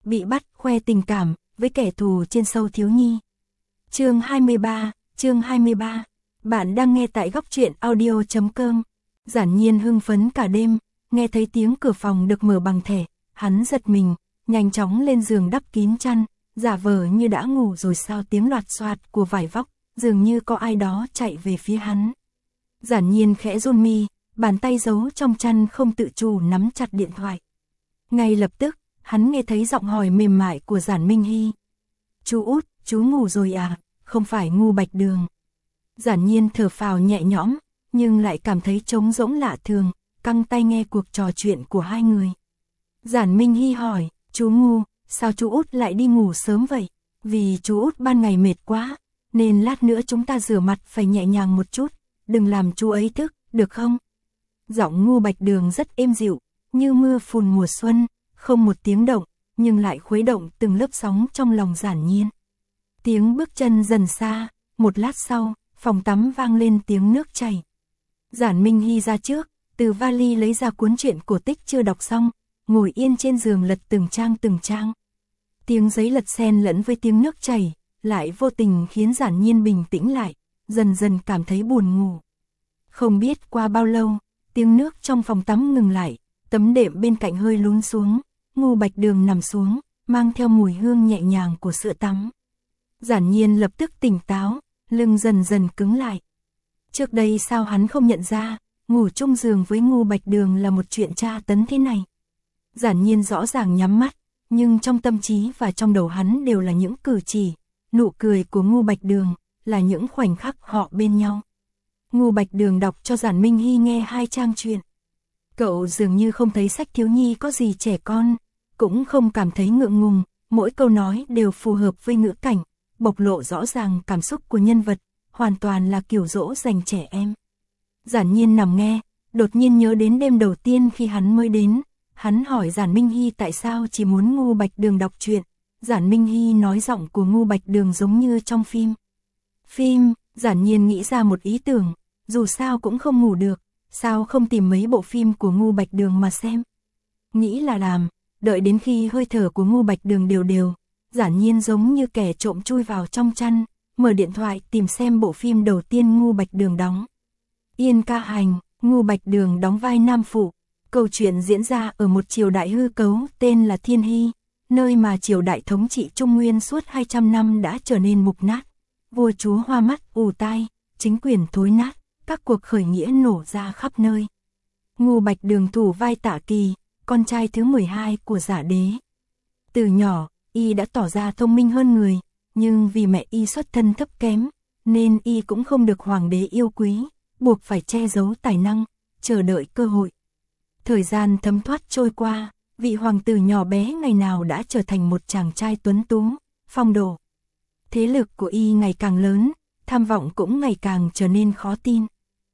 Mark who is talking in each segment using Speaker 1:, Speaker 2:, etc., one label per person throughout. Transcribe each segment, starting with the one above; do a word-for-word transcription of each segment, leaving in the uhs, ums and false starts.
Speaker 1: bị bắt khoe tình cảm với kẻ thù trên show thiếu nhi. Chương hai mươi ba, chương hai mươi ba. Bạn đang nghe tại góc truyện audio chấm com. Giản Nhiên hưng phấn cả đêm, nghe thấy tiếng cửa phòng được mở bằng thẻ, hắn giật mình, nhanh chóng lên giường đắp kín chăn, giả vờ như đã ngủ rồi sao tiếng loạt xoạt của vải vóc, dường như có ai đó chạy về phía hắn. Giản Nhiên khẽ run mi, bàn tay giấu trong chăn không tự chủ nắm chặt điện thoại. Ngay lập tức, hắn nghe thấy giọng hỏi mềm mại của Giản Minh Hy. Chú út, chú ngủ rồi à, không phải ngu Bạch Đường. Giản Nhiên thở phào nhẹ nhõm, nhưng lại cảm thấy trống rỗng lạ thường, căng tay nghe cuộc trò chuyện của hai người. Giản Minh Hy hỏi, chú ngu, sao chú út lại đi ngủ sớm vậy? Vì chú út ban ngày mệt quá, nên lát nữa chúng ta rửa mặt phải nhẹ nhàng một chút, đừng làm chú ấy thức, được không? Giọng ngu Bạch Đường rất êm dịu, như mưa phùn mùa xuân, không một tiếng động, nhưng lại khuấy động từng lớp sóng trong lòng Giản Nhiên. Tiếng bước chân dần xa, một lát sau, phòng tắm vang lên tiếng nước chảy. Giản Minh Hy ra trước, từ vali lấy ra cuốn truyện cổ tích chưa đọc xong, ngồi yên trên giường lật từng trang từng trang. Tiếng giấy lật xen lẫn với tiếng nước chảy, lại vô tình khiến Giản Nhiên bình tĩnh lại, dần dần cảm thấy buồn ngủ. Không biết qua bao lâu, tiếng nước trong phòng tắm ngừng lại, tấm đệm bên cạnh hơi lún xuống, ngu Bạch Đường nằm xuống, mang theo mùi hương nhẹ nhàng của sữa tắm. Giản Nhiên lập tức tỉnh táo, lưng dần dần cứng lại. Trước đây sao hắn không nhận ra, ngủ chung giường với ngu Bạch Đường là một chuyện tra tấn thế này. Giản Nhiên rõ ràng nhắm mắt, nhưng trong tâm trí và trong đầu hắn đều là những cử chỉ, nụ cười của ngu Bạch Đường, là những khoảnh khắc họ bên nhau. Ngu Bạch Đường đọc cho Giản Minh Hy nghe hai trang truyện. Cậu dường như không thấy sách thiếu nhi có gì trẻ con, cũng không cảm thấy ngượng ngùng, mỗi câu nói đều phù hợp với ngữ cảnh, bộc lộ rõ ràng cảm xúc của nhân vật, hoàn toàn là kiểu dỗ dành trẻ em. Giản Nhiên nằm nghe, đột nhiên nhớ đến đêm đầu tiên khi hắn mới đến, hắn hỏi Giản Minh Hy tại sao chỉ muốn ngu Bạch Đường đọc truyện. Giản Minh Hy nói giọng của ngu Bạch Đường giống như trong phim. Phim, Giản Nhiên nghĩ ra một ý tưởng, dù sao cũng không ngủ được, sao không tìm mấy bộ phim của ngu Bạch Đường mà xem. Nghĩ là làm, đợi đến khi hơi thở của ngu Bạch Đường đều đều, Giản Nhiên giống như kẻ trộm chui vào trong chăn, mở điện thoại tìm xem bộ phim đầu tiên ngu Bạch Đường đóng. Yên Ca Hành, ngu Bạch Đường đóng vai nam phụ. Câu chuyện diễn ra ở một triều đại hư cấu tên là Thiên Hy, nơi mà triều đại thống trị Trung Nguyên suốt hai trăm năm đã trở nên mục nát. Vua chúa hoa mắt ù tai, chính quyền thối nát, các cuộc khởi nghĩa nổ ra khắp nơi. Ngu Bạch Đường thủ vai Tạ Kỳ, con trai thứ mười hai của Giả Đế. Từ nhỏ, y đã tỏ ra thông minh hơn người, nhưng vì mẹ y xuất thân thấp kém, nên y cũng không được hoàng đế yêu quý, buộc phải che giấu tài năng, chờ đợi cơ hội. Thời gian thấm thoát trôi qua, vị hoàng tử nhỏ bé ngày nào đã trở thành một chàng trai tuấn tú, phong độ. Thế lực của y ngày càng lớn, tham vọng cũng ngày càng trở nên khó tin.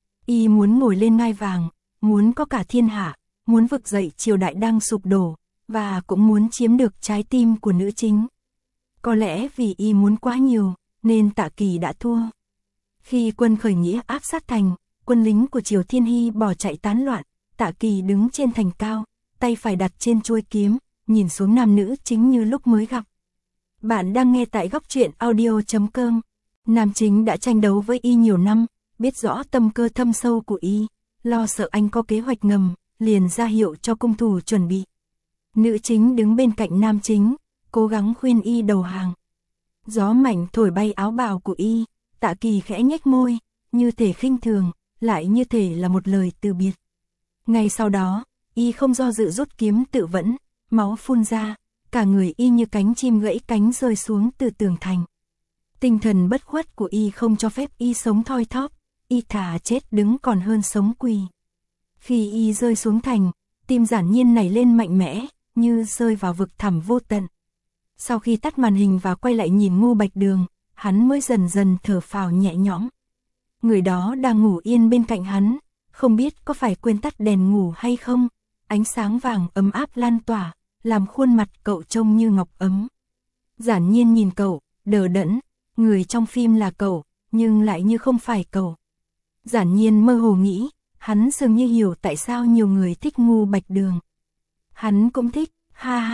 Speaker 1: Y muốn ngồi lên ngai vàng, muốn có cả thiên hạ, muốn vực dậy triều đại đang sụp đổ, và cũng muốn chiếm được trái tim của nữ chính. Có lẽ vì y muốn quá nhiều, nên Tạ Kỳ đã thua. Khi quân khởi nghĩa áp sát thành, quân lính của triều Thiên Hy bỏ chạy tán loạn, Tạ Kỳ đứng trên thành cao, tay phải đặt trên chuôi kiếm, nhìn xuống nam nữ chính như lúc mới gặp. Bạn đang nghe tại góc truyện audio chấm com. Nam chính đã tranh đấu với y nhiều năm, biết rõ tâm cơ thâm sâu của y, lo sợ anh có kế hoạch ngầm, liền ra hiệu cho cung thủ chuẩn bị. Nữ chính đứng bên cạnh nam chính, cố gắng khuyên y đầu hàng. Gió mạnh thổi bay áo bào của y, Tạ Kỳ khẽ nhếch môi, như thể khinh thường, lại như thể là một lời từ biệt. Ngay sau đó, y không do dự rút kiếm tự vẫn, máu phun ra, cả người y như cánh chim gãy cánh rơi xuống từ tường thành. Tinh thần bất khuất của y không cho phép y sống thoi thóp, y thà chết đứng còn hơn sống quỳ. Khi y rơi xuống thành, tim Giản Nhiên nảy lên mạnh mẽ, như rơi vào vực thẳm vô tận. Sau khi tắt màn hình và quay lại nhìn ngu Bạch Đường, hắn mới dần dần thở phào nhẹ nhõm. Người đó đang ngủ yên bên cạnh hắn, không biết có phải quên tắt đèn ngủ hay không, ánh sáng vàng ấm áp lan tỏa, làm khuôn mặt cậu trông như ngọc ấm. Giản Nhiên nhìn cậu, đờ đẫn, người trong phim là cậu, nhưng lại như không phải cậu. Giản Nhiên mơ hồ nghĩ, hắn dường như hiểu tại sao nhiều người thích ngu Bạch Đường. Hắn cũng thích, ha ha,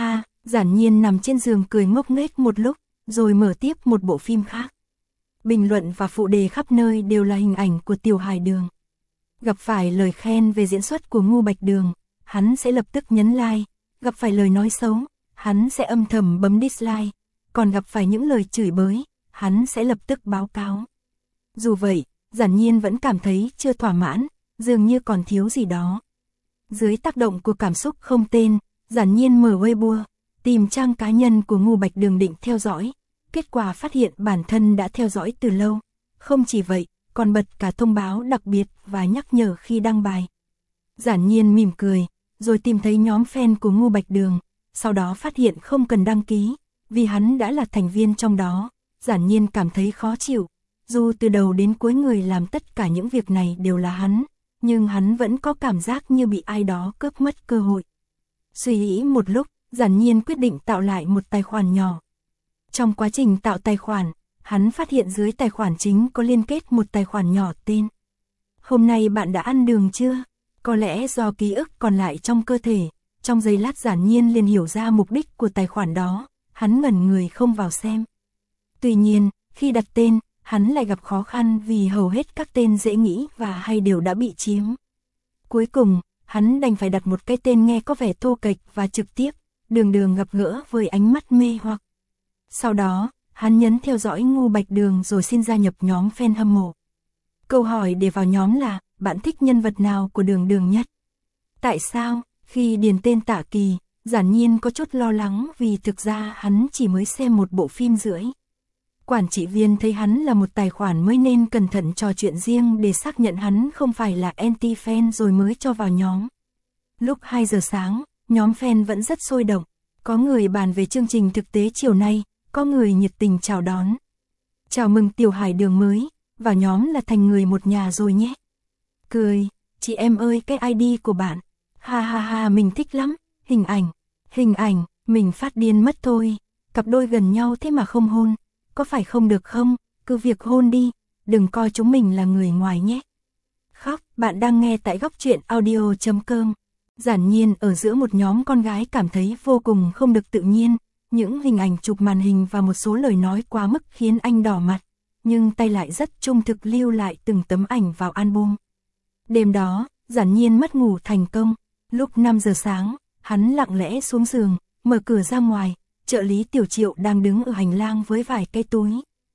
Speaker 1: Giản Nhiên nằm trên giường cười ngốc nghếch một lúc, rồi mở tiếp một bộ phim khác. Bình luận và phụ đề khắp nơi đều là hình ảnh của Tiểu Hải Đường. Gặp phải lời khen về diễn xuất của Ngô Bạch Đường, hắn sẽ lập tức nhấn like, gặp phải lời nói xấu, hắn sẽ âm thầm bấm dislike, còn gặp phải những lời chửi bới, hắn sẽ lập tức báo cáo. Dù vậy, Giản Nhiên vẫn cảm thấy chưa thỏa mãn, dường như còn thiếu gì đó. Dưới tác động của cảm xúc không tên, Giản Nhiên mở Weibo, tìm trang cá nhân của Ngô Bạch Đường định theo dõi. Kết quả phát hiện bản thân đã theo dõi từ lâu. Không chỉ vậy, còn bật cả thông báo đặc biệt và nhắc nhở khi đăng bài. Giản Nhiên mỉm cười, rồi tìm thấy nhóm fan của Ngô Bạch Đường, sau đó phát hiện không cần đăng ký, vì hắn đã là thành viên trong đó. Giản Nhiên cảm thấy khó chịu, dù từ đầu đến cuối người làm tất cả những việc này đều là hắn, nhưng hắn vẫn có cảm giác như bị ai đó cướp mất cơ hội. Suy nghĩ một lúc, Giản Nhiên quyết định tạo lại một tài khoản nhỏ. Trong quá trình tạo tài khoản, hắn phát hiện dưới tài khoản chính có liên kết một tài khoản nhỏ tên: Hôm nay bạn đã ăn đường chưa? Có lẽ do ký ức còn lại trong cơ thể, trong giây lát Giản Nhiên liền hiểu ra mục đích của tài khoản đó, hắn ngẩn người không vào xem. Tuy nhiên, khi đặt tên, hắn lại gặp khó khăn vì hầu hết các tên dễ nghĩ và hay đều đã bị chiếm. Cuối cùng, hắn đành phải đặt một cái tên nghe có vẻ thô kệch và trực tiếp, Đường Đường gặp gỡ với ánh mắt mê hoặc. Sau đó, hắn nhấn theo dõi Ngô Bạch Đường rồi xin gia nhập nhóm fan hâm mộ. Câu hỏi để vào nhóm là, bạn thích nhân vật nào của Đường Đường nhất? Tại sao? Khi điền tên Tạ Kỳ, Giản Nhiên có chút lo lắng vì thực ra hắn chỉ mới xem một bộ phim rưỡi. Quản trị viên thấy hắn là một tài khoản mới nên cẩn thận trò chuyện riêng để xác nhận hắn không phải là anti-fan rồi mới cho vào nhóm. Lúc hai giờ sáng, nhóm fan vẫn rất sôi động. Có người bàn về chương trình thực tế chiều nay, có người nhiệt tình chào đón. Chào mừng Tiểu Hải Đường mới, vào nhóm là thành người một nhà rồi nhé. Cười, chị em ơi cái i đê của bạn. Ha ha ha mình thích lắm, hình ảnh, hình ảnh, mình phát điên mất thôi. Cặp đôi gần nhau thế mà không hôn, có phải không được không, cứ việc hôn đi, đừng coi chúng mình là người ngoài nhé. Khóc, bạn đang nghe tại góc truyện audio chấm com. Giản Nhiên ở giữa một nhóm con gái cảm thấy vô cùng không được tự nhiên, những hình ảnh chụp màn hình và một số lời nói quá mức khiến anh đỏ mặt, nhưng tay lại rất trung thực lưu lại từng tấm ảnh vào album. Đêm đó, Giản Nhiên mất ngủ thành công, lúc năm giờ sáng, hắn lặng lẽ xuống giường, mở cửa ra ngoài, trợ lý Tiểu Triệu đang đứng ở hành lang với vài cái túi.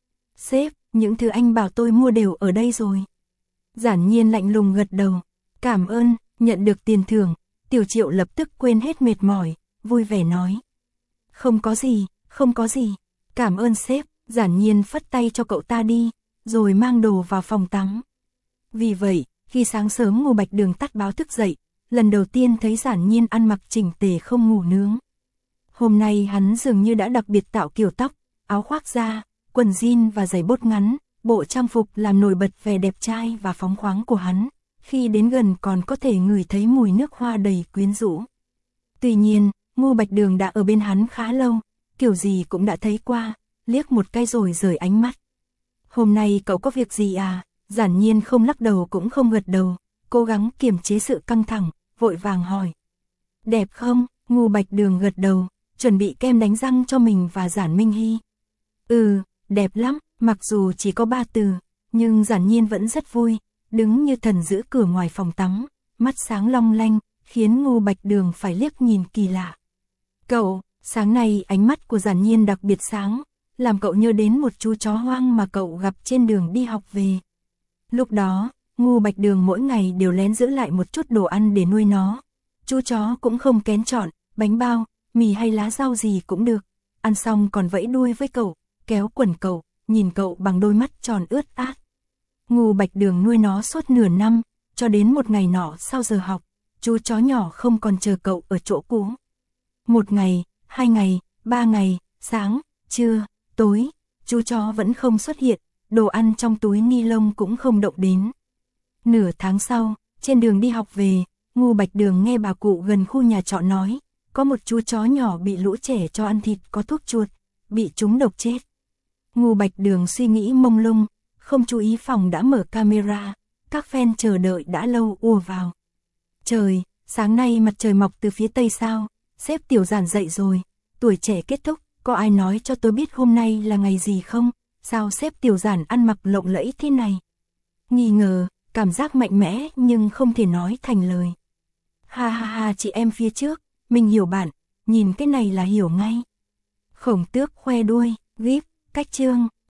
Speaker 1: Sếp, những thứ anh bảo tôi mua đều ở đây rồi. Giản Nhiên lạnh lùng gật đầu, cảm ơn, nhận được tiền thưởng. Tiểu Triệu lập tức quên hết mệt mỏi, vui vẻ nói. Không có gì, không có gì, cảm ơn sếp. Giản Nhiên phất tay cho cậu ta đi, rồi mang đồ vào phòng tắm. Vì vậy, khi sáng sớm Ngô Bạch Đường tắt báo thức dậy, lần đầu tiên thấy Giản Nhiên ăn mặc chỉnh tề không ngủ nướng. Hôm nay hắn dường như đã đặc biệt tạo kiểu tóc, áo khoác da, quần jean và giày bốt ngắn, bộ trang phục làm nổi bật vẻ đẹp trai và phóng khoáng của hắn. Khi đến gần còn có thể ngửi thấy mùi nước hoa đầy quyến rũ. Tuy nhiên, Ngô Bạch Đường đã ở bên hắn khá lâu, kiểu gì cũng đã thấy qua, liếc một cái rồi rời ánh mắt. Hôm nay cậu có việc gì à? Giản Nhiên không lắc đầu cũng không gật đầu, cố gắng kiềm chế sự căng thẳng, vội vàng hỏi. Đẹp không? Ngô Bạch Đường gật đầu, chuẩn bị kem đánh răng cho mình và Giản Minh Hy. Ừ, đẹp lắm, mặc dù chỉ có ba từ, nhưng Giản Nhiên vẫn rất vui. Đứng như thần giữ cửa ngoài phòng tắm, mắt sáng long lanh, khiến Ngô Bạch Đường phải liếc nhìn kỳ lạ. Cậu, sáng nay ánh mắt của Giản Nhiên đặc biệt sáng, làm cậu nhớ đến một chú chó hoang mà cậu gặp trên đường đi học về. Lúc đó, Ngô Bạch Đường mỗi ngày đều lén giữ lại một chút đồ ăn để nuôi nó. Chú chó cũng không kén chọn, bánh bao, mì hay lá rau gì cũng được. Ăn xong còn vẫy đuôi với cậu, kéo quần cậu, nhìn cậu bằng đôi mắt tròn ướt át. Ngô Bạch Đường nuôi nó suốt nửa năm, cho đến một ngày nọ sau giờ học, chú chó nhỏ không còn chờ cậu ở chỗ cũ. Một ngày, hai ngày, ba ngày, sáng, trưa, tối, chú chó vẫn không xuất hiện, đồ ăn trong túi ni lông cũng không động đến. Nửa tháng sau, trên đường đi học về, Ngô Bạch Đường nghe bà cụ gần khu nhà trọ nói, có một chú chó nhỏ bị lũ trẻ cho ăn thịt có thuốc chuột, bị chúng độc chết. Ngô Bạch Đường suy nghĩ mông lung, không chú ý phòng đã mở camera, các fan chờ đợi đã lâu ùa vào. Trời, sáng nay mặt trời mọc từ phía tây sao, sếp Tiểu Giản dậy rồi, tuổi trẻ kết thúc, có ai nói cho tôi biết hôm nay là ngày gì không? Sao sếp Tiểu Giản ăn mặc lộng lẫy thế này? Nghi ngờ, cảm giác mạnh mẽ nhưng không thể nói thành lời. Ha ha ha, chị em phía trước, mình hiểu bạn, nhìn cái này là hiểu ngay. Khổng Tước khoe đuôi, gíp, cách chương.